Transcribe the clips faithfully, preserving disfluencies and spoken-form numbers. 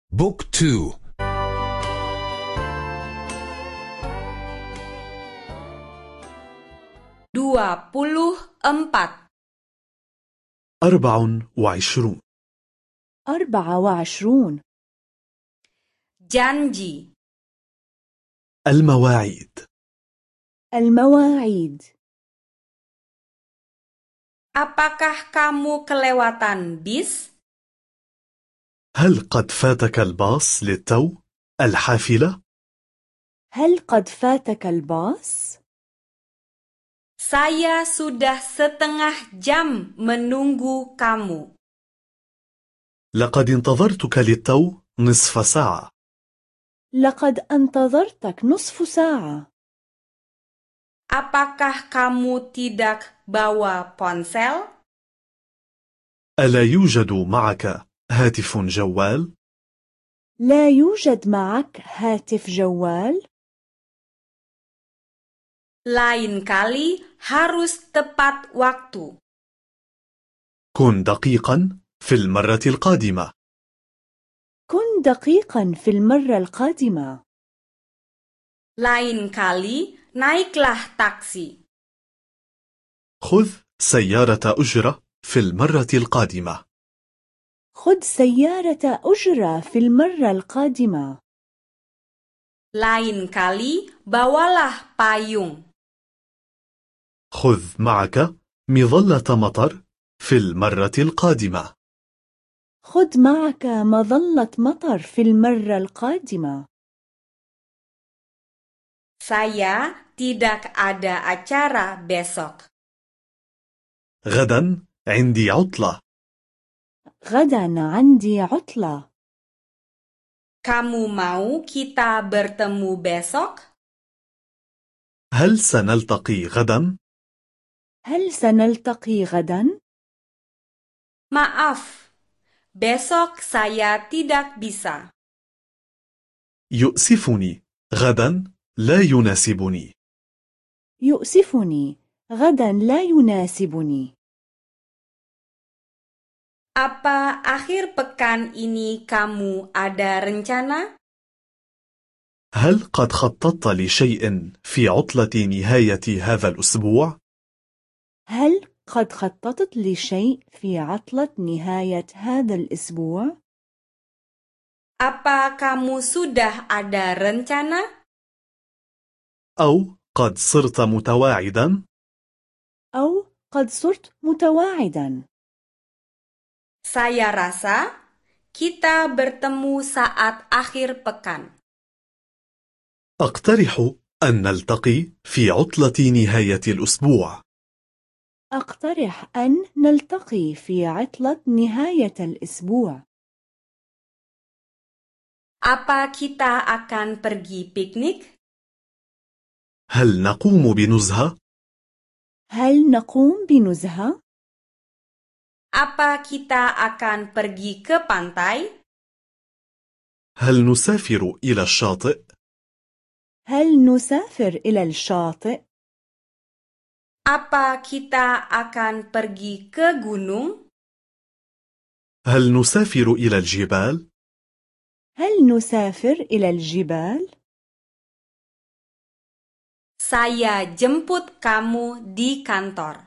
بوك تو. dua puluh empat. أربع وعشرون. أربعة وعشرون. janji. المواعيد. المواعيد. Apakah kamu kelewatan bis? هل قد فاتك الباص للتو؟ الحافلة؟ هل قد فاتك الباص؟ Saya sudah setengah jam menunggu kamu. لقد انتظرتك للتو نصف ساعة. لقد انتظرتك نصف ساعة. Apakah kamu tidak bawa ponsel? ألا يوجد معك هاتف جوال؟ لا يوجد معك هاتف جوال؟ Lain kali harus tepat waktu. كن دقيقا في المرة القادمة. كن دقيقا في المرة القادمة. Lain kali naiklah taksi. خذ سيارة أجرة في المرة القادمة. خذ سيارة أجرة في المرة القادمة. Lain kali bawalah payung. خذ معك مظلة مطر في المرة القادمة. خذ معك مظلة مطر في المرة القادمة. Saya tidak ada acara besok. غدا عندي عطلة. غدا عندي عطلة. Kamu mau kita bertemu besok? هل سنلتقي غدا؟ هل سنلتقي غدا؟ Maaf, besok saya tidak bisa. يؤسفني، غدا لا يناسبني. يؤسفني، غدا لا يناسبني. Apa akhir pekan ini kamu ada rencana? هل قد خططت لشيء في عطلة نهاية هذا الأسبوع؟ هل قد خططت لشيء في عطلة نهاية هذا الأسبوع؟ Apa kamu sudah ada rencana? أو قد صرت متواعدا؟ أو قد صرت متواعدا. Saya rasa kita bertemu saat akhir pekan. أقترح أن نلتقي في عطلة نهاية الأسبوع. أقترح أن نلتقي في عطلة نهاية الأسبوع. Apa kita akan pergi piknik? هل نقوم بنزهة؟ هل نقوم بنزهة؟ Apa kita akan pergi ke pantai? هل نسافر إلى الشاطئ؟ هل نسافر إلى الشاطئ؟ Apa kita akan pergi ke gunung? هل نسافر إلى الجبال؟ هل نسافر إلى الجبال؟ Saya jemput kamu di kantor.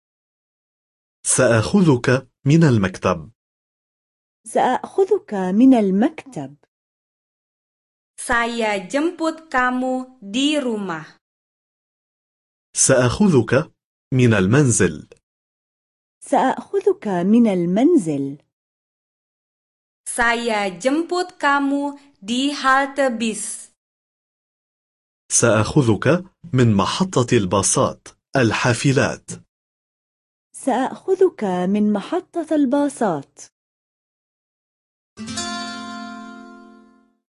سأخذك من المكتب. سأخذك من المكتب. Saya jemput kamu di rumah. سأخذك من المنزل. سأخذك من المنزل. Saya jemput kamu di halte bis. سأخذك من محطة الباصات الحافلات. سأخذك من محطة الباصات.